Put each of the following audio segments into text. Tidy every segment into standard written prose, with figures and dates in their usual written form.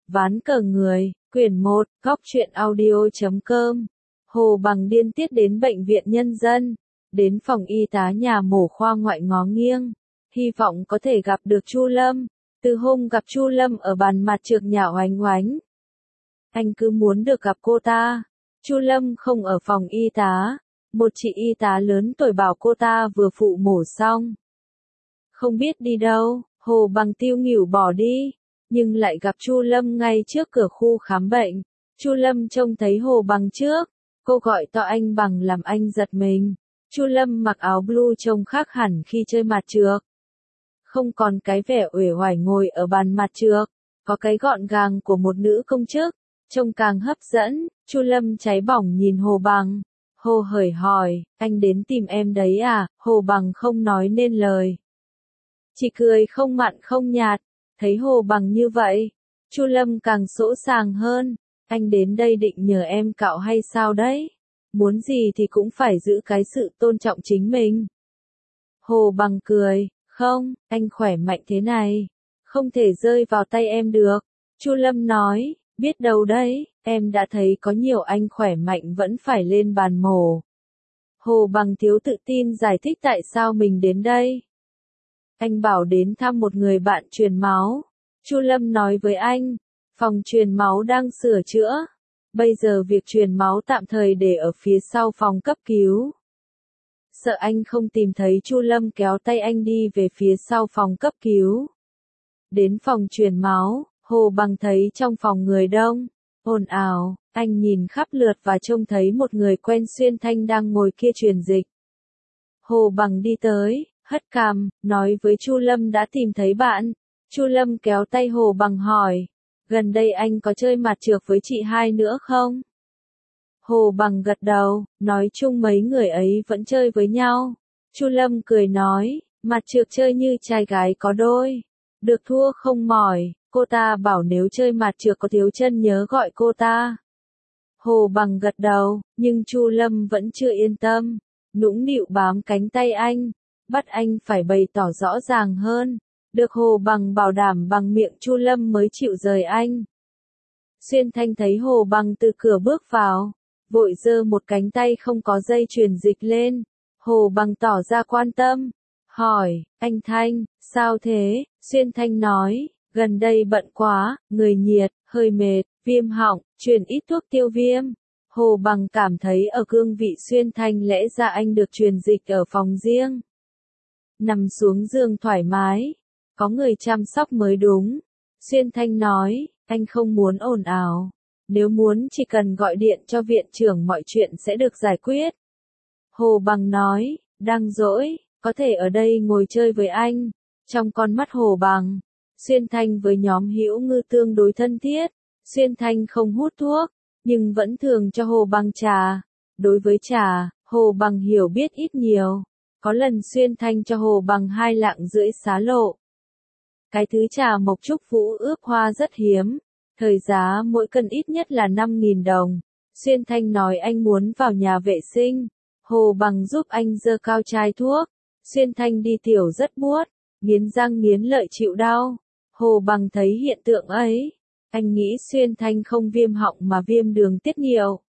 Ván cờ người, quyển 1, góc truyện audio.com. Hồ Bằng điên tiết đến bệnh viện nhân dân, đến phòng y tá nhà mổ khoa ngoại ngó nghiêng, hy vọng có thể gặp được Chu Lâm. Từ hôm gặp Chu Lâm ở bàn mặt trược nhà Oánh Oánh, anh cứ muốn được gặp cô ta. Chu Lâm không ở phòng y tá, một chị y tá lớn tuổi bảo cô ta vừa phụ mổ xong, không biết đi đâu. Hồ Bằng tiêu nghỉu bỏ đi, nhưng lại gặp Chu Lâm ngay trước cửa khu khám bệnh. Chu Lâm trông thấy Hồ Bằng trước, cô gọi to anh Bằng làm anh giật mình. Chu Lâm mặc áo blue trông khác hẳn khi chơi mặt trược, không còn cái vẻ uể oải ngồi ở bàn mặt trược, có cái gọn gàng của một nữ công chức, trông càng hấp dẫn. Chu Lâm cháy bỏng nhìn Hồ Bằng. Hồ hởi hỏi, anh đến tìm em đấy à? Hồ Bằng không nói nên lời, chỉ cười không mặn không nhạt. Thấy Hồ Bằng như vậy, Chu Lâm càng sỗ sàng hơn. Anh đến đây định nhờ em cạo hay sao đấy? Muốn gì thì cũng phải giữ cái sự tôn trọng chính mình. Hồ Bằng cười, không, anh khỏe mạnh thế này, không thể rơi vào tay em được. Chu Lâm nói, biết đâu đấy, em đã thấy có nhiều anh khỏe mạnh vẫn phải lên bàn mổ. Hồ Bằng thiếu tự tin giải thích tại sao mình đến đây. Anh bảo đến thăm một người bạn truyền máu. Chu Lâm nói với anh, phòng truyền máu đang sửa chữa. Bây giờ việc truyền máu tạm thời để ở phía sau phòng cấp cứu. Sợ anh không tìm thấy, Chu Lâm kéo tay anh đi về phía sau phòng cấp cứu. Đến phòng truyền máu, Hồ Bằng thấy trong phòng người đông, ồn ào. Anh nhìn khắp lượt và trông thấy một người quen Xuyên Thanh đang ngồi kia truyền dịch. Hồ Bằng đi tới, hất cằm, nói với Chu Lâm đã tìm thấy bạn. Chu Lâm kéo tay Hồ Bằng hỏi, gần đây anh có chơi mặt trược với chị hai nữa không? Hồ Bằng gật đầu, nói chung mấy người ấy vẫn chơi với nhau. Chu Lâm cười nói, mặt trược chơi như trai gái có đôi, được thua không mỏi. Cô ta bảo nếu chơi mặt trược có thiếu chân nhớ gọi cô ta. Hồ Bằng gật đầu, nhưng Chu Lâm vẫn chưa yên tâm, nũng nịu bám cánh tay anh, bắt anh phải bày tỏ rõ ràng hơn. Được Hồ Bằng bảo đảm bằng miệng, Chu Lâm mới chịu rời anh. Xuyên Thanh thấy Hồ Bằng từ cửa bước vào, vội giơ một cánh tay không có dây truyền dịch lên. Hồ Bằng tỏ ra quan tâm, hỏi, anh Thanh, sao thế? Xuyên Thanh nói, gần đây bận quá, người nhiệt, hơi mệt, viêm họng, truyền ít thuốc tiêu viêm. Hồ Bằng cảm thấy ở cương vị Xuyên Thanh lẽ ra anh được truyền dịch ở phòng riêng, nằm xuống giường thoải mái, có người chăm sóc mới đúng. Xuyên Thanh nói, anh không muốn ồn ào, nếu muốn chỉ cần gọi điện cho viện trưởng mọi chuyện sẽ được giải quyết. Hồ Bằng nói, đang rỗi, có thể ở đây ngồi chơi với anh. Trong con mắt Hồ Bằng, Xuyên Thanh với nhóm Hữu Ngư tương đối thân thiết. Xuyên Thanh không hút thuốc, nhưng vẫn thường cho Hồ Bằng trà. Đối với trà, Hồ Bằng hiểu biết ít nhiều. Có lần Xuyên Thanh cho Hồ Bằng 2,5 lạng xá lộ. Cái thứ trà mộc trúc vũ ướp hoa rất hiếm, thời giá mỗi cân ít nhất là 5.000 đồng. Xuyên Thanh nói anh muốn vào nhà vệ sinh, Hồ Bằng giúp anh giơ cao chai thuốc. Xuyên Thanh đi tiểu rất buốt, nghiến răng nghiến lợi chịu đau. Hồ Bằng thấy hiện tượng ấy, anh nghĩ Xuyên Thanh không viêm họng mà viêm đường tiết niệu.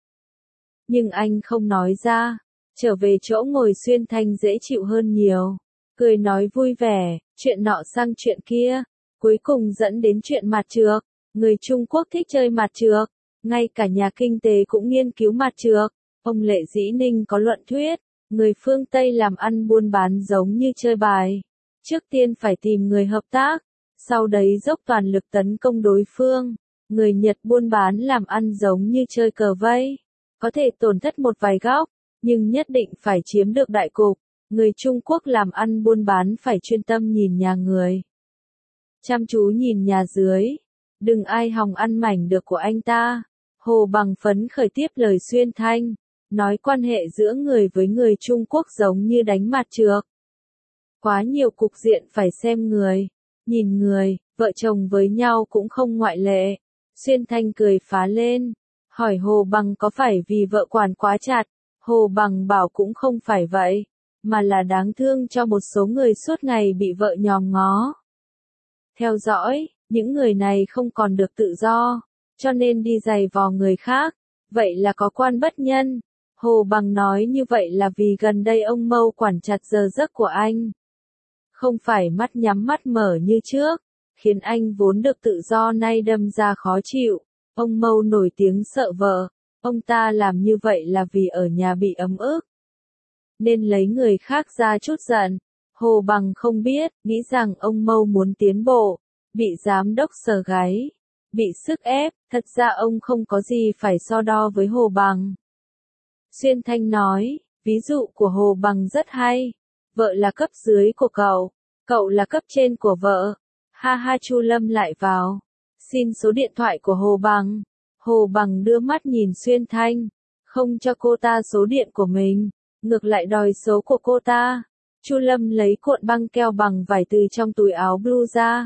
Nhưng anh không nói ra. Trở về chỗ ngồi, Xuyên Thanh dễ chịu hơn nhiều, cười nói vui vẻ, chuyện nọ sang chuyện kia, cuối cùng dẫn đến chuyện mặt trược. Người Trung Quốc thích chơi mặt trược, ngay cả nhà kinh tế cũng nghiên cứu mặt trược. Ông Lệ Dĩ Ninh có luận thuyết, người phương Tây làm ăn buôn bán giống như chơi bài, trước tiên phải tìm người hợp tác, sau đấy dốc toàn lực tấn công đối phương. Người Nhật buôn bán làm ăn giống như chơi cờ vây, có thể tổn thất một vài góc, nhưng nhất định phải chiếm được đại cục. Người Trung Quốc làm ăn buôn bán phải chuyên tâm nhìn nhà người, chăm chú nhìn nhà dưới, đừng ai hòng ăn mảnh được của anh ta. Hồ Bằng phấn khởi tiếp lời Xuyên Thanh, nói quan hệ giữa người với người Trung Quốc giống như đánh mặt trược. Quá nhiều cục diện phải xem người, nhìn người, vợ chồng với nhau cũng không ngoại lệ. Xuyên Thanh cười phá lên, hỏi Hồ Bằng có phải vì vợ quản quá chặt. Hồ Bằng bảo cũng không phải vậy, mà là đáng thương cho một số người suốt ngày bị vợ nhòm ngó, theo dõi, những người này không còn được tự do, cho nên đi giày vò người khác, vậy là có quan bất nhân. Hồ Bằng nói như vậy là vì gần đây ông Mâu quản chặt giờ giấc của anh. Không phải mắt nhắm mắt mở như trước, khiến anh vốn được tự do nay đâm ra khó chịu. Ông Mâu nổi tiếng sợ vợ, ông ta làm như vậy là vì ở nhà bị ấm ức, nên lấy người khác ra chút giận. Hồ Bằng không biết, nghĩ rằng ông Mâu muốn tiến bộ, bị giám đốc Sở gáy, bị sức ép, thật ra ông không có gì phải so đo với Hồ Bằng. Xuyên Thanh nói, ví dụ của Hồ Bằng rất hay, vợ là cấp dưới của cậu là cấp trên của vợ. Ha ha. Chu Lâm lại vào, xin số điện thoại của Hồ Bằng. Hồ Bằng đưa mắt nhìn Xuyên Thanh, không cho cô ta số điện của mình, ngược lại đòi số của cô ta. Chu Lâm lấy cuộn băng keo bằng vải từ trong túi áo blue ra,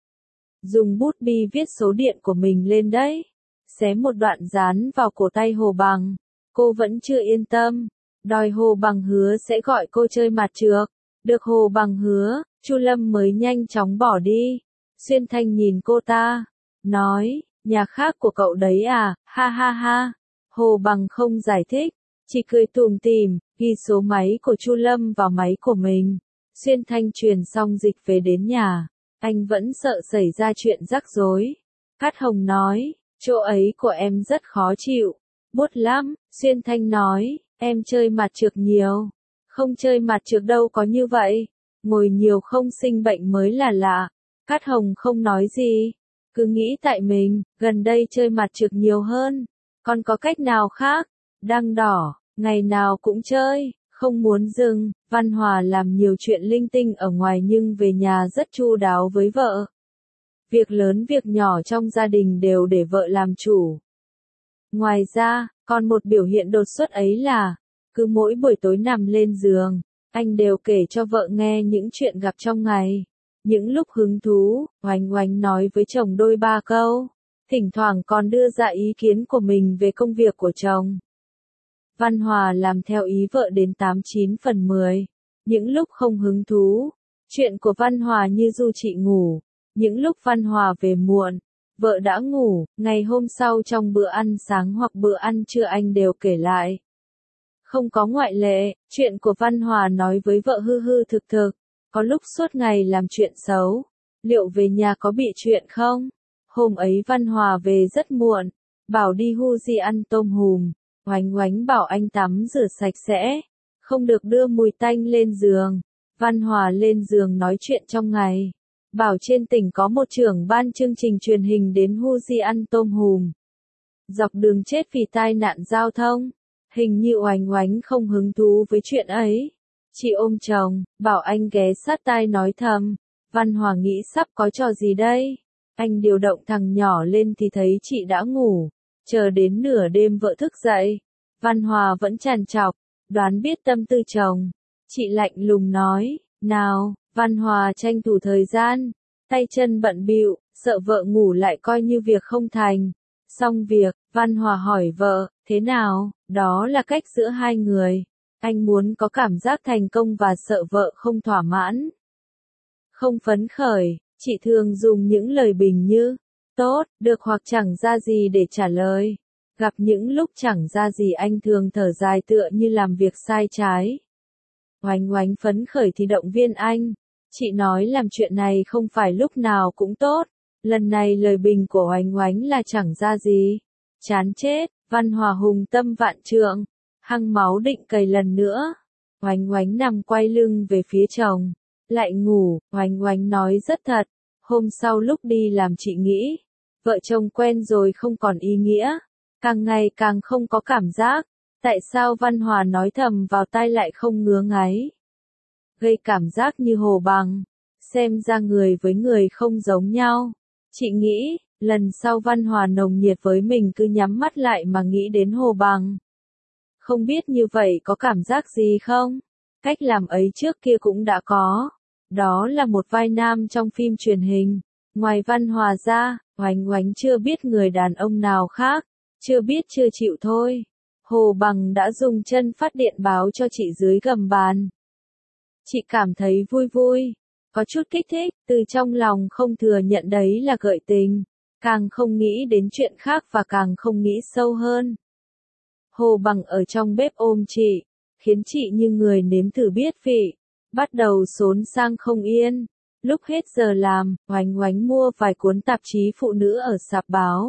dùng bút bi viết số điện của mình lên đấy, xé một đoạn dán vào cổ tay Hồ Bằng. Cô vẫn chưa yên tâm, đòi Hồ Bằng hứa sẽ gọi cô chơi mặt trược. Được Hồ Bằng hứa, Chu Lâm mới nhanh chóng bỏ đi. Xuyên Thanh nhìn cô ta, nói, nhà khác của cậu đấy à, ha ha ha. Hồ Bằng không giải thích, chỉ cười tủm tỉm, ghi số máy của Chu Lâm vào máy của mình. Xuyên Thanh truyền xong dịch về đến nhà, anh vẫn sợ xảy ra chuyện rắc rối. Cát Hồng nói, chỗ ấy của em rất khó chịu, buốt lắm. Xuyên Thanh nói, em chơi mặt trược nhiều. Không chơi mặt trược đâu có như vậy, ngồi nhiều không sinh bệnh mới là lạ. Cát Hồng không nói gì, cứ nghĩ tại mình, gần đây chơi mặt trược nhiều hơn. Còn có cách nào khác? Đăng đỏ, ngày nào cũng chơi, không muốn dừng. Văn Hòa làm nhiều chuyện linh tinh ở ngoài nhưng về nhà rất chu đáo với vợ. Việc lớn việc nhỏ trong gia đình đều để vợ làm chủ. Ngoài ra, còn một biểu hiện đột xuất ấy là, cứ mỗi buổi tối nằm lên giường, anh đều kể cho vợ nghe những chuyện gặp trong ngày. Những lúc hứng thú, Oánh Oánh nói với chồng đôi ba câu, thỉnh thoảng còn đưa ra ý kiến của mình về công việc của chồng. Văn Hòa làm theo ý vợ đến 89/10. Những lúc không hứng thú, chuyện của Văn Hòa như du chị ngủ. Những lúc Văn Hòa về muộn, vợ đã ngủ, ngày hôm sau trong bữa ăn sáng hoặc bữa ăn trưa anh đều kể lại. Không có ngoại lệ, chuyện của Văn Hòa nói với vợ hư hư thực thực, có lúc suốt ngày làm chuyện xấu. Liệu về nhà có bị chuyện không? Hôm ấy Văn Hòa về rất muộn, bảo đi Huji ăn tôm hùm. Oánh Oánh bảo anh tắm rửa sạch sẽ, không được đưa mùi tanh lên giường. Văn Hòa lên giường nói chuyện trong ngày, bảo trên tỉnh có một trưởng ban chương trình truyền hình đến Huji ăn tôm hùm. Dọc đường chết vì tai nạn giao thông. Hình như Oánh Oánh không hứng thú với chuyện ấy. Chị ôm chồng, bảo anh ghé sát tai nói thầm. Văn Hòa nghĩ sắp có trò gì đây. Anh điều động thằng nhỏ lên thì thấy chị đã ngủ. Chờ đến nửa đêm vợ thức dậy, Văn Hòa vẫn trằn trọc, đoán biết tâm tư chồng. Chị lạnh lùng nói, nào. Văn Hòa tranh thủ thời gian, tay chân bận bịu, sợ vợ ngủ lại coi như việc không thành. Xong việc, Văn Hòa hỏi vợ, thế nào? Đó là cách giữa hai người. Anh muốn có cảm giác thành công và sợ vợ không thỏa mãn. Không phấn khởi, chị thường dùng những lời bình như, tốt, được hoặc chẳng ra gì để trả lời. Gặp những lúc chẳng ra gì anh thường thở dài tựa như làm việc sai trái. Oánh Oánh phấn khởi thì động viên anh. Chị nói làm chuyện này không phải lúc nào cũng tốt. Lần này lời bình của Oánh Oánh là chẳng ra gì. Chán chết. Văn Hòa hùng tâm vạn trượng, hăng máu định cày lần nữa. Oánh Oánh nằm quay lưng về phía chồng, lại ngủ. Oánh Oánh nói rất thật, hôm sau lúc đi làm chị nghĩ, vợ chồng quen rồi không còn ý nghĩa, càng ngày càng không có cảm giác. Tại sao Văn Hòa nói thầm vào tai lại không ngứa ngáy, gây cảm giác như Hồ Bằng, xem ra người với người không giống nhau. Chị nghĩ, lần sau Văn Hòa nồng nhiệt với mình cứ nhắm mắt lại mà nghĩ đến Hồ Bằng. Không biết như vậy có cảm giác gì không? Cách làm ấy trước kia cũng đã có. Đó là một vai nam trong phim truyền hình. Ngoài Văn Hòa ra, Oánh Oánh chưa biết người đàn ông nào khác. Chưa biết chưa chịu thôi. Hồ Bằng đã dùng chân phát điện báo cho chị dưới gầm bàn. Chị cảm thấy vui vui. có chút kích thích, từ trong lòng không thừa nhận đấy là gợi tình, càng không nghĩ đến chuyện khác và càng không nghĩ sâu hơn. Hồ Bằng ở trong bếp ôm chị, khiến chị như người nếm thử biết vị, bắt đầu xốn sang không yên. Lúc hết giờ làm, Oánh Oánh mua vài cuốn tạp chí phụ nữ ở sạp báo.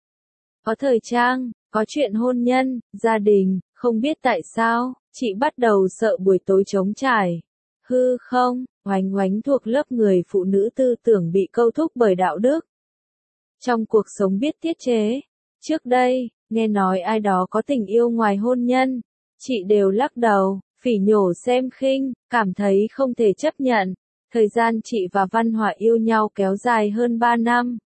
Có thời trang, có chuyện hôn nhân, gia đình, không biết tại sao, chị bắt đầu sợ buổi tối trống trải. Hư không, Oánh Oánh thuộc lớp người phụ nữ tư tưởng bị câu thúc bởi đạo đức. Trong cuộc sống biết tiết chế. Trước đây, nghe nói ai đó có tình yêu ngoài hôn nhân, chị đều lắc đầu, phỉ nhổ xem khinh, cảm thấy không thể chấp nhận. Thời gian chị và Văn Hòa yêu nhau kéo dài hơn 3 năm.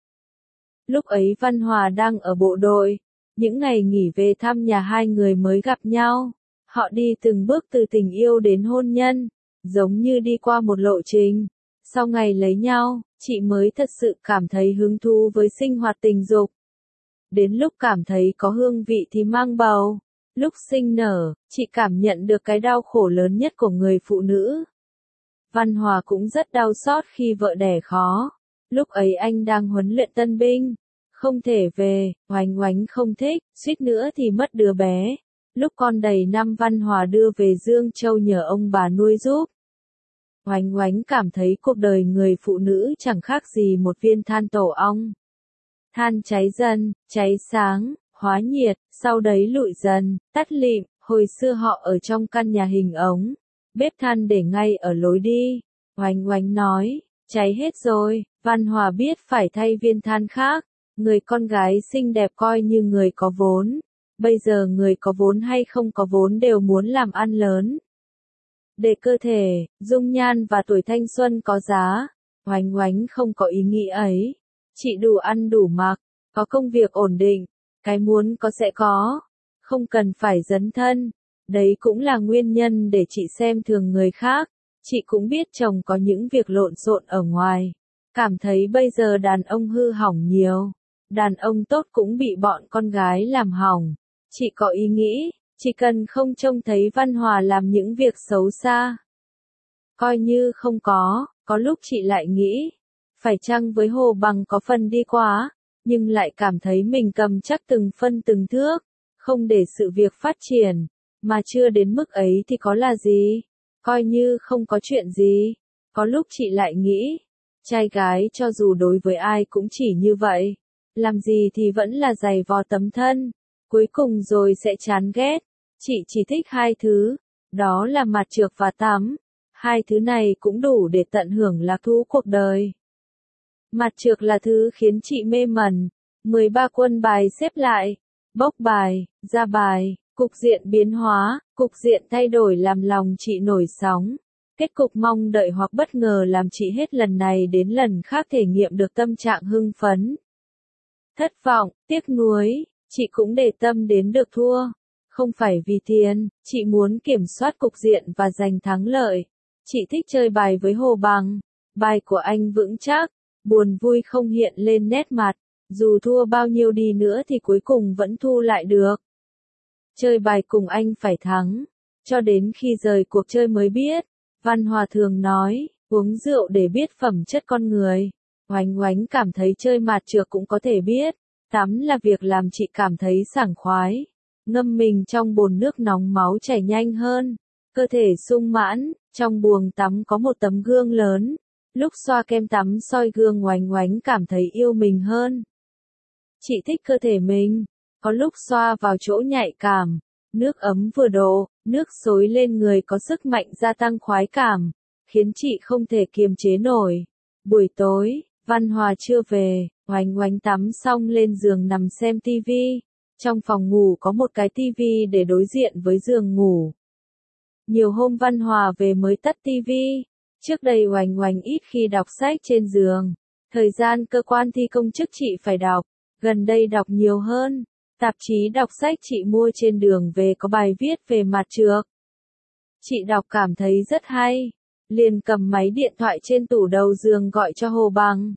Lúc ấy Văn Hòa đang ở bộ đội, những ngày nghỉ về thăm nhà hai người mới gặp nhau. Họ đi từng bước từ tình yêu đến hôn nhân, giống như đi qua một lộ trình. Sau ngày lấy nhau, chị mới thật sự cảm thấy hứng thú với sinh hoạt tình dục. Đến lúc cảm thấy có hương vị thì mang bầu. Lúc sinh nở, chị cảm nhận được cái đau khổ lớn nhất của người phụ nữ. Văn Hòa cũng rất đau xót khi vợ đẻ khó. Lúc ấy anh đang huấn luyện tân binh, không thể về, Oánh Oánh không thích, suýt nữa thì mất đứa bé. Lúc con đầy năm Văn Hòa đưa về Dương Châu nhờ ông bà nuôi giúp. Oánh Oánh cảm thấy cuộc đời người phụ nữ chẳng khác gì một viên than tổ ong. Than cháy dần, cháy sáng, hóa nhiệt, sau đấy lụi dần, tắt lịm. Hồi xưa họ ở trong căn nhà hình ống, bếp than để ngay ở lối đi. Oánh Oánh nói, cháy hết rồi. Văn Hòa biết phải thay viên than khác. Người con gái xinh đẹp coi như người có vốn. Bây giờ người có vốn hay không có vốn đều muốn làm ăn lớn. Để cơ thể, dung nhan và tuổi thanh xuân có giá. Oánh Oánh không có ý nghĩ ấy. Chị đủ ăn đủ mặc, có công việc ổn định, cái muốn có sẽ có, không cần phải dấn thân. Đấy cũng là nguyên nhân để chị xem thường người khác. Chị cũng biết chồng có những việc lộn xộn ở ngoài. Cảm thấy bây giờ đàn ông hư hỏng nhiều. Đàn ông tốt cũng bị bọn con gái làm hỏng. Chị có ý nghĩ, chỉ cần không trông thấy Văn Hòa làm những việc xấu xa. Coi như không có lúc chị lại nghĩ, phải chăng với Hồ Bằng có phần đi quá, nhưng lại cảm thấy mình cầm chắc từng phân từng thước, không để sự việc phát triển, mà chưa đến mức ấy thì có là gì, coi như không có chuyện gì. Có lúc chị lại nghĩ, trai gái cho dù đối với ai cũng chỉ như vậy, làm gì thì vẫn là giày vò tấm thân, cuối cùng rồi sẽ chán ghét. Chị chỉ thích hai thứ, đó là mặt trược và tắm. Hai thứ này cũng đủ để tận hưởng lạc thú cuộc đời. Mặt trược là thứ khiến chị mê mẩn. 13 quân bài xếp lại, bốc bài, ra bài, cục diện biến hóa, cục diện thay đổi làm lòng chị nổi sóng. Kết cục mong đợi hoặc bất ngờ làm chị hết lần này đến lần khác thể nghiệm được tâm trạng hưng phấn. Thất vọng, tiếc nuối, chị cũng để tâm đến được thua. Không phải vì tiền, chị muốn kiểm soát cục diện và giành thắng lợi. Chị thích chơi bài với Hồ Bằng. Bài của anh vững chắc, buồn vui không hiện lên nét mặt. Dù thua bao nhiêu đi nữa thì cuối cùng vẫn thu lại được. Chơi bài cùng anh phải thắng. Cho đến khi rời cuộc chơi mới biết. Văn Hòa thường nói, uống rượu để biết phẩm chất con người. Oánh Oánh cảm thấy chơi mạt trược cũng có thể biết. Tắm là việc làm chị cảm thấy sảng khoái. Ngâm mình trong bồn nước nóng máu chảy nhanh hơn. Cơ thể sung mãn, trong buồng tắm có một tấm gương lớn. Lúc xoa kem tắm soi gương Oánh Oánh cảm thấy yêu mình hơn. Chị thích cơ thể mình. Có lúc xoa vào chỗ nhạy cảm. Nước ấm vừa độ, nước xối lên người có sức mạnh gia tăng khoái cảm. Khiến chị không thể kiềm chế nổi. Buổi tối, Văn Hòa chưa về, Oánh Oánh tắm xong lên giường nằm xem tivi. Trong phòng ngủ có một cái tivi để đối diện với giường ngủ. Nhiều hôm Văn Hòa về mới tắt tivi. Trước đây Oánh Oánh ít khi đọc sách trên giường. Thời gian cơ quan thi công chức chị phải đọc. Gần đây đọc nhiều hơn. Tạp chí đọc sách chị mua trên đường về có bài viết về mặt trược. Chị đọc cảm thấy rất hay. Liền cầm máy điện thoại trên tủ đầu giường gọi cho Hồ Bằng.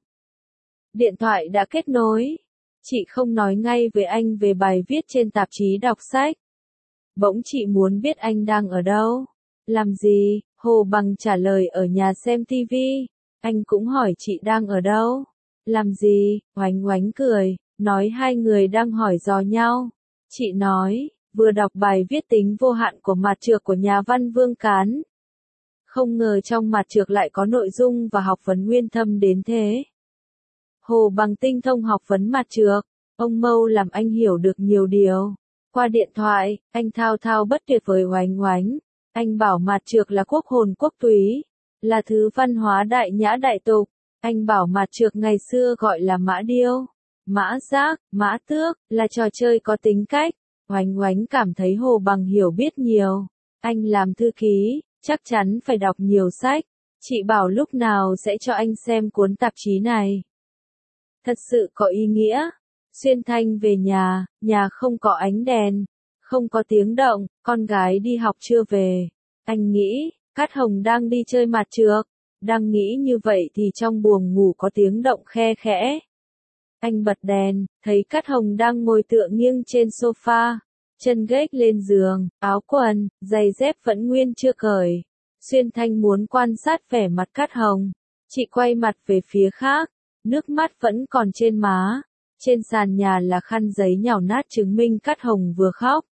Điện thoại đã kết nối. Chị không nói ngay với anh về bài viết trên tạp chí đọc sách. Bỗng chị muốn biết anh đang ở đâu. Làm gì? Hồ Bằng trả lời ở nhà xem tivi. Anh cũng hỏi chị đang ở đâu. Làm gì? Oánh oánh cười, nói hai người đang hỏi dò nhau. Chị nói, vừa đọc bài viết tính vô hạn của mạt trược của nhà văn Vương Cán. Không ngờ trong mạt trược lại có nội dung và học vấn nguyên thâm đến thế. Hồ Bằng tinh thông học vấn mạt trược, ông Mâu làm anh hiểu được nhiều điều. Qua điện thoại, anh thao thao bất tuyệt với Oánh oánh. Anh bảo mạt trược là quốc hồn quốc túy, là thứ văn hóa đại nhã đại tục. Anh bảo mạt trược ngày xưa gọi là mã điêu, mã giác, mã tước, là trò chơi có tính cách. Oánh oánh cảm thấy Hồ Bằng hiểu biết nhiều. Anh làm thư ký, chắc chắn phải đọc nhiều sách. Chị bảo lúc nào sẽ cho anh xem cuốn tạp chí này. Thật sự có ý nghĩa. Xuyên Thanh về nhà không có ánh đèn, không có tiếng động, con gái đi học chưa về. Anh nghĩ, Cát Hồng đang đi chơi mạt trược. Đang nghĩ như vậy thì trong buồng ngủ có tiếng động khe khẽ. Anh bật đèn, thấy Cát Hồng đang ngồi tựa nghiêng trên sofa, chân gếch lên giường, áo quần, giày dép vẫn nguyên chưa cởi. Xuyên Thanh muốn quan sát vẻ mặt Cát Hồng. Chị quay mặt về phía khác, nước mắt vẫn còn trên má. Trên sàn nhà là khăn giấy nhào nát chứng minh Cát Hồng vừa khóc.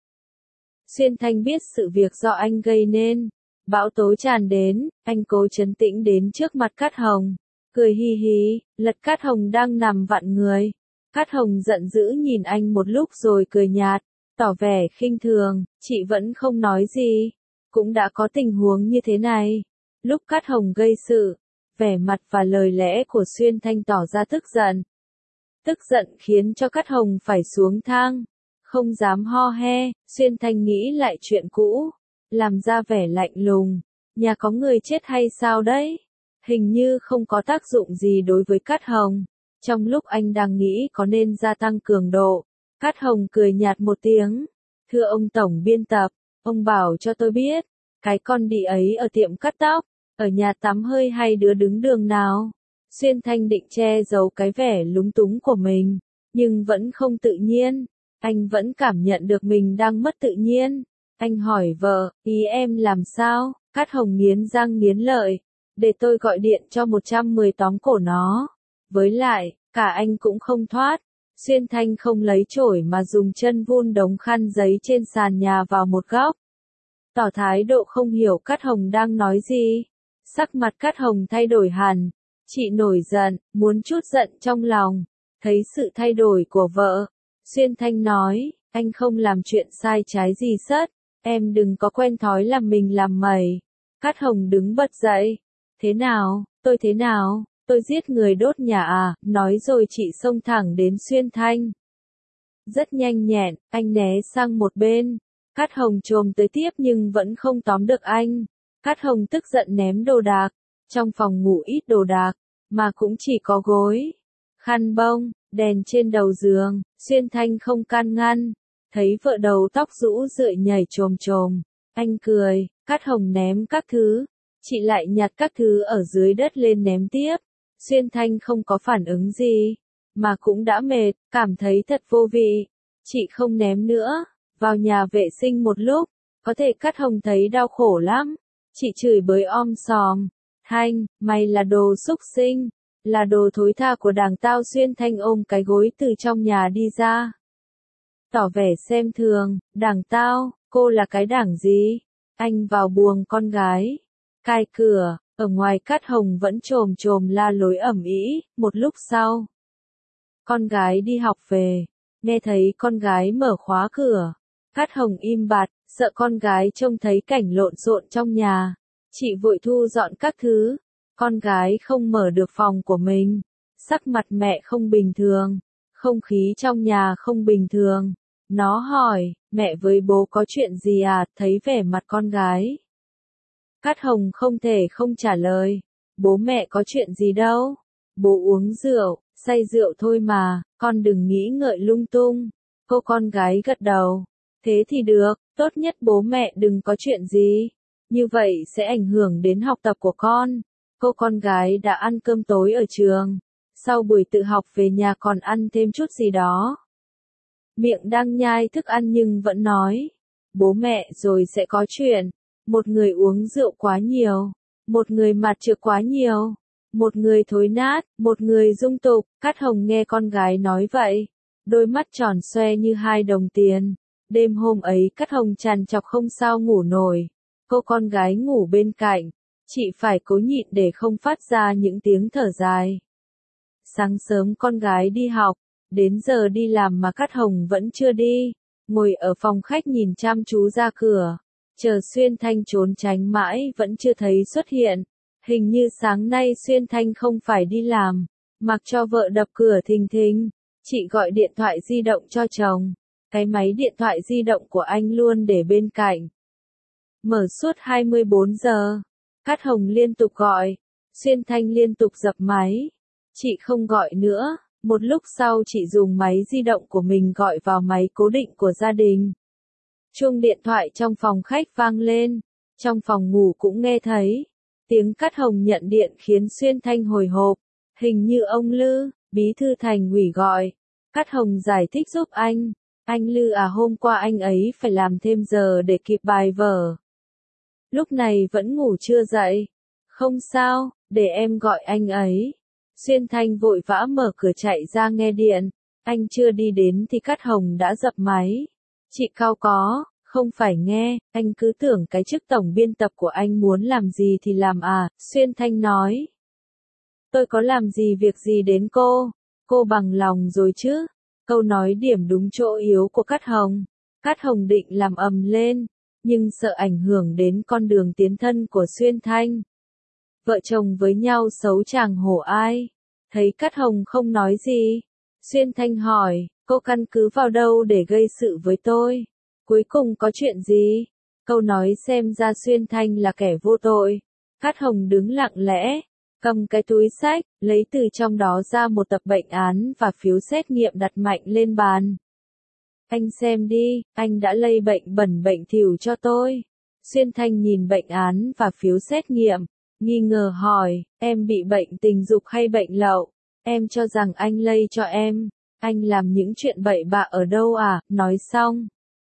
Xuyên Thanh biết sự việc do anh gây nên. Bão tố tràn đến, anh cố trấn tĩnh đến trước mặt Cát Hồng. Cười hi hi, lật Cát Hồng đang nằm vặn người. Cát Hồng giận dữ nhìn anh một lúc rồi cười nhạt, tỏ vẻ khinh thường, chị vẫn không nói gì. Cũng đã có tình huống như thế này. Lúc Cát Hồng gây sự, vẻ mặt và lời lẽ của Xuyên Thanh tỏ ra tức giận. Tức giận khiến cho Cát Hồng phải xuống thang. Không dám ho he, Xuyên Thanh nghĩ lại chuyện cũ. Làm ra vẻ lạnh lùng. Nhà có người chết hay sao đấy? Hình như không có tác dụng gì đối với Cát Hồng. Trong lúc anh đang nghĩ có nên gia tăng cường độ, Cát Hồng cười nhạt một tiếng. Thưa ông tổng biên tập, ông bảo cho tôi biết, cái con đĩ ấy ở tiệm cắt tóc, ở nhà tắm hơi hay đứa đứng đường nào? Xuyên Thanh định che giấu cái vẻ lúng túng của mình, nhưng vẫn không tự nhiên. Anh vẫn cảm nhận được mình đang mất tự nhiên. Anh hỏi vợ, ý em làm sao? Cát Hồng nghiến răng nghiến lợi. Để tôi gọi điện cho 110 tóm cổ nó. Với lại, cả anh cũng không thoát. Xuyên Thanh không lấy chổi mà dùng chân vun đống khăn giấy trên sàn nhà vào một góc. Tỏ thái độ không hiểu Cát Hồng đang nói gì. Sắc mặt Cát Hồng thay đổi hẳn. Chị nổi giận, muốn trút giận trong lòng. Thấy sự thay đổi của vợ. Xuyên Thanh nói, anh không làm chuyện sai trái gì sất. Em đừng có quen thói làm mình làm mẩy. Cát Hồng đứng bật dậy. Thế nào, tôi thế nào, tôi giết người đốt nhà à, nói rồi chị xông thẳng đến Xuyên Thanh. Rất nhanh nhẹn, anh né sang một bên. Cát Hồng chồm tới tiếp nhưng vẫn không tóm được anh. Cát Hồng tức giận ném đồ đạc. Trong phòng ngủ ít đồ đạc, mà cũng chỉ có gối, khăn bông, đèn trên đầu giường. Xuyên Thanh không can ngăn. Thấy vợ đầu tóc rũ rượi nhảy chồm chồm. Anh cười, Cát Hồng ném các thứ. Chị lại nhặt các thứ ở dưới đất lên ném tiếp. Xuyên Thanh không có phản ứng gì. Mà cũng đã mệt, cảm thấy thật vô vị. Chị không ném nữa. Vào nhà vệ sinh một lúc. Có thể Cát Hồng thấy đau khổ lắm. Chị chửi bới om sòm. Thanh, mày là đồ xúc sinh. Là đồ thối tha của đảng tao. Xuyên Thanh ôm cái gối từ trong nhà đi ra. Tỏ vẻ xem thường, đảng tao, cô là cái đảng gì? Anh vào buồng con gái. Cài cửa, ở ngoài Cát Hồng vẫn chồm chồm la lối ầm ĩ. Một lúc sau, con gái đi học về, nghe thấy con gái mở khóa cửa. Cát Hồng im bặt, sợ con gái trông thấy cảnh lộn xộn trong nhà. Chị vội thu dọn các thứ. Con gái không mở được phòng của mình. Sắc mặt mẹ không bình thường. Không khí trong nhà không bình thường. Nó hỏi, mẹ với bố có chuyện gì à? Thấy vẻ mặt con gái. Cát Hồng không thể không trả lời. Bố mẹ có chuyện gì đâu. Bố uống rượu, say rượu thôi mà, con đừng nghĩ ngợi lung tung. Cô con gái gật đầu. Thế thì được, tốt nhất bố mẹ đừng có chuyện gì. Như vậy sẽ ảnh hưởng đến học tập của con. Cô con gái đã ăn cơm tối ở trường. Sau buổi tự học về nhà còn ăn thêm chút gì đó. Miệng đang nhai thức ăn nhưng vẫn nói. Bố mẹ rồi sẽ có chuyện. Một người uống rượu quá nhiều. Một người mạt trược quá nhiều. một người thối nát, một người dung tục. Cát Hồng nghe con gái nói vậy, đôi mắt tròn xoe như hai đồng tiền. Đêm hôm ấy Cát Hồng trằn trọc không sao ngủ nổi. Cô con gái ngủ bên cạnh, chị phải cố nhịn để không phát ra những tiếng thở dài. Sáng sớm con gái đi học, đến giờ đi làm mà Cát Hồng vẫn chưa đi, ngồi ở phòng khách nhìn chăm chú ra cửa, chờ Xuyên Thanh trốn tránh mãi vẫn chưa thấy xuất hiện. Hình như sáng nay Xuyên Thanh không phải đi làm, mặc cho vợ đập cửa thình thình. Chị gọi điện thoại di động cho chồng, cái máy điện thoại di động của anh luôn để bên cạnh, mở suốt 24 giờ. Cát Hồng liên tục gọi, Xuyên Thanh liên tục dập máy. Chị không gọi nữa, một lúc sau chị dùng máy di động của mình gọi vào máy cố định của gia đình. Chuông điện thoại trong phòng khách vang lên, trong phòng ngủ cũng nghe thấy. Tiếng Cát Hồng nhận điện khiến Xuyên Thanh hồi hộp, hình như ông Lư, bí thư thành ủy gọi. Cát Hồng giải thích giúp anh Lư à, hôm qua anh ấy phải làm thêm giờ để kịp bài vở. Lúc này vẫn ngủ chưa dậy. Không sao, để em gọi anh ấy. Xuyên Thanh vội vã mở cửa chạy ra nghe điện. Anh chưa đi đến thì Cát Hồng đã dập máy. Chị Cao có, không phải nghe, anh cứ tưởng cái chức tổng biên tập của anh muốn làm gì thì làm à, Xuyên Thanh nói. Tôi có làm gì việc gì đến cô bằng lòng rồi chứ. Câu nói điểm đúng chỗ yếu của Cát Hồng. Cát Hồng định làm ầm lên, nhưng sợ ảnh hưởng đến con đường tiến thân của Xuyên Thanh. Vợ chồng với nhau xấu chàng hổ ai. Thấy Cát Hồng không nói gì, Xuyên Thanh hỏi, cô căn cứ vào đâu để gây sự với tôi? Cuối cùng có chuyện gì? Câu nói xem ra Xuyên Thanh là kẻ vô tội. Cát Hồng đứng lặng lẽ, cầm cái túi xách, lấy từ trong đó ra một tập bệnh án và phiếu xét nghiệm đặt mạnh lên bàn. Anh xem đi, anh đã lây bệnh bẩn bệnh thỉu cho tôi. Xuyên Thanh nhìn bệnh án và phiếu xét nghiệm, nghi ngờ hỏi, em bị bệnh tình dục hay bệnh lậu? Em cho rằng anh lây cho em. Anh làm những chuyện bậy bạ ở đâu à? Nói xong,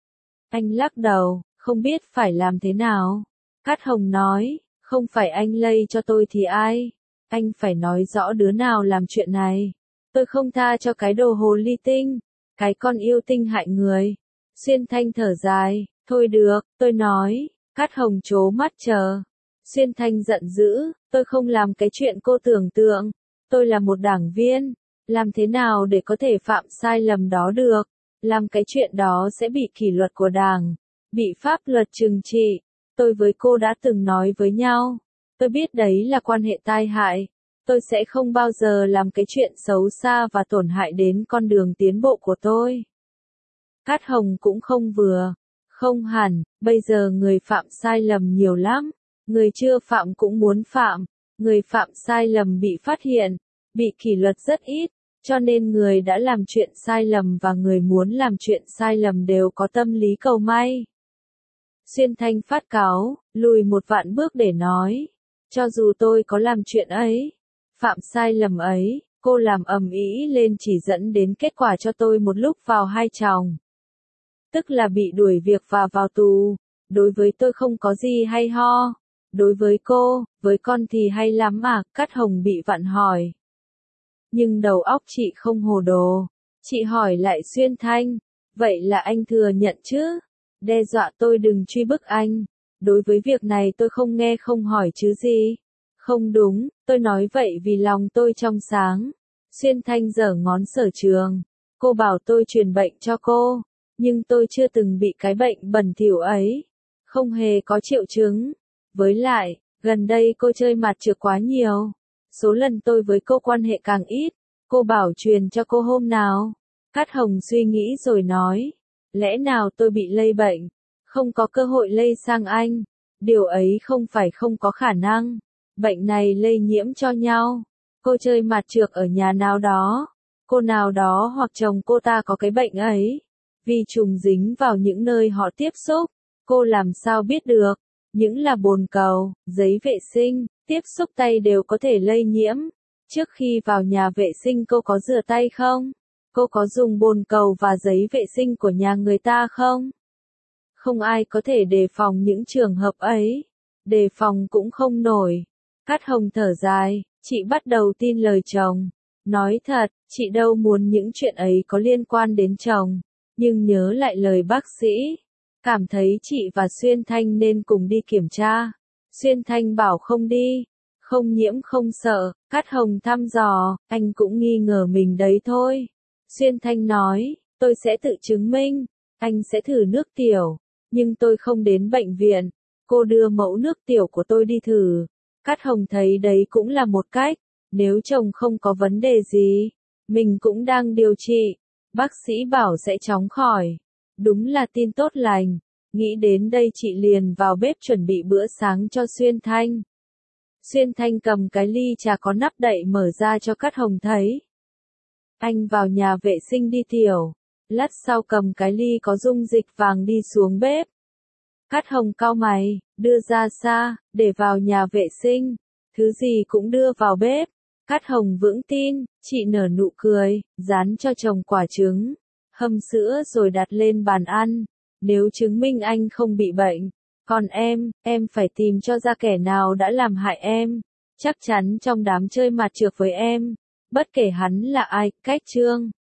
anh lắc đầu, không biết phải làm thế nào. Cát Hồng nói, không phải anh lây cho tôi thì ai? Anh phải nói rõ đứa nào làm chuyện này. Tôi không tha cho cái đồ hồ ly tinh, cái con yêu tinh hại người. Xuyên Thanh thở dài, thôi được, tôi nói. Cát Hồng trố mắt chờ. Xuyên Thanh giận dữ, tôi không làm cái chuyện cô tưởng tượng. Tôi là một đảng viên, làm thế nào để có thể phạm sai lầm đó được? Làm cái chuyện đó sẽ bị kỷ luật của đảng, bị pháp luật trừng trị. Tôi với cô đã từng nói với nhau. Tôi biết đấy là quan hệ tai hại. Tôi sẽ không bao giờ làm cái chuyện xấu xa và tổn hại đến con đường tiến bộ của tôi. Cát Hồng cũng không vừa. Không hẳn, bây giờ người phạm sai lầm nhiều lắm. Người chưa phạm cũng muốn phạm. Người phạm sai lầm bị phát hiện, bị kỷ luật rất ít. Cho nên người đã làm chuyện sai lầm và người muốn làm chuyện sai lầm đều có tâm lý cầu may. Xuyên Thanh phát cáu, lùi một vạn bước để nói. Cho dù tôi có làm chuyện ấy, phạm sai lầm ấy, cô làm ầm ĩ lên chỉ dẫn đến kết quả cho tôi một lúc vào hai chồng. Tức là bị đuổi việc và vào tù. Đối với tôi không có gì hay ho. Đối với cô, với con thì hay lắm à, Cát Hồng bị vặn hỏi. Nhưng đầu óc chị không hồ đồ. Chị hỏi lại Xuyên Thanh, vậy là anh thừa nhận chứ? Đe dọa tôi đừng truy bức anh. Đối với việc này tôi không nghe không hỏi chứ gì. Không đúng, tôi nói vậy vì lòng tôi trong sáng. Xuyên Thanh giở ngón sở trường. Cô bảo tôi truyền bệnh cho cô, nhưng tôi chưa từng bị cái bệnh bẩn thỉu ấy. Không hề có triệu chứng. Với lại, gần đây cô chơi mặt trược quá nhiều. Số lần tôi với cô quan hệ càng ít. Cô bảo truyền cho cô hôm nào? Cát Hồng suy nghĩ rồi nói. Lẽ nào tôi bị lây bệnh? Không có cơ hội lây sang anh. Điều ấy không phải không có khả năng. Bệnh này lây nhiễm cho nhau. Cô chơi mặt trược ở nhà nào đó. Cô nào đó hoặc chồng cô ta có cái bệnh ấy. Vì trùng dính vào những nơi họ tiếp xúc. Cô làm sao biết được? Những là bồn cầu, giấy vệ sinh, tiếp xúc tay đều có thể lây nhiễm. Trước khi vào nhà vệ sinh cô có rửa tay không? Cô có dùng bồn cầu và giấy vệ sinh của nhà người ta không? Không ai có thể đề phòng những trường hợp ấy. Đề phòng cũng không nổi. Cát Hồng thở dài, Chị bắt đầu tin lời chồng. Nói thật, chị đâu muốn những chuyện ấy có liên quan đến chồng. Nhưng nhớ lại lời bác sĩ. Cảm thấy chị và Xuyên Thanh nên cùng đi kiểm tra. Xuyên Thanh bảo không đi. Không nhiễm không sợ. Cát Hồng thăm dò, anh cũng nghi ngờ mình đấy thôi. Xuyên Thanh nói, tôi sẽ tự chứng minh. Anh sẽ thử nước tiểu. Nhưng tôi không đến bệnh viện. Cô đưa mẫu nước tiểu của tôi đi thử. Cát Hồng thấy đấy cũng là một cách. Nếu chồng không có vấn đề gì, mình cũng đang điều trị. Bác sĩ bảo sẽ chóng khỏi. Đúng là tin tốt lành. Nghĩ đến đây chị liền vào bếp chuẩn bị bữa sáng cho Xuyên Thanh. Xuyên Thanh cầm cái ly trà có nắp đậy mở ra cho Cát Hồng thấy. Anh vào nhà vệ sinh đi tiểu. Lát sau cầm cái ly có dung dịch vàng đi xuống bếp. Cát Hồng cau mày, đưa ra xa, để vào nhà vệ sinh. Thứ gì cũng đưa vào bếp. Cát Hồng vững tin, chị nở nụ cười, dán cho chồng quả trứng. Hâm sữa rồi đặt lên bàn ăn. Nếu chứng minh anh không bị bệnh. Còn em phải tìm cho ra kẻ nào đã làm hại em. Chắc chắn trong đám chơi mặt trược với em. Bất kể hắn là ai, Cách Trương.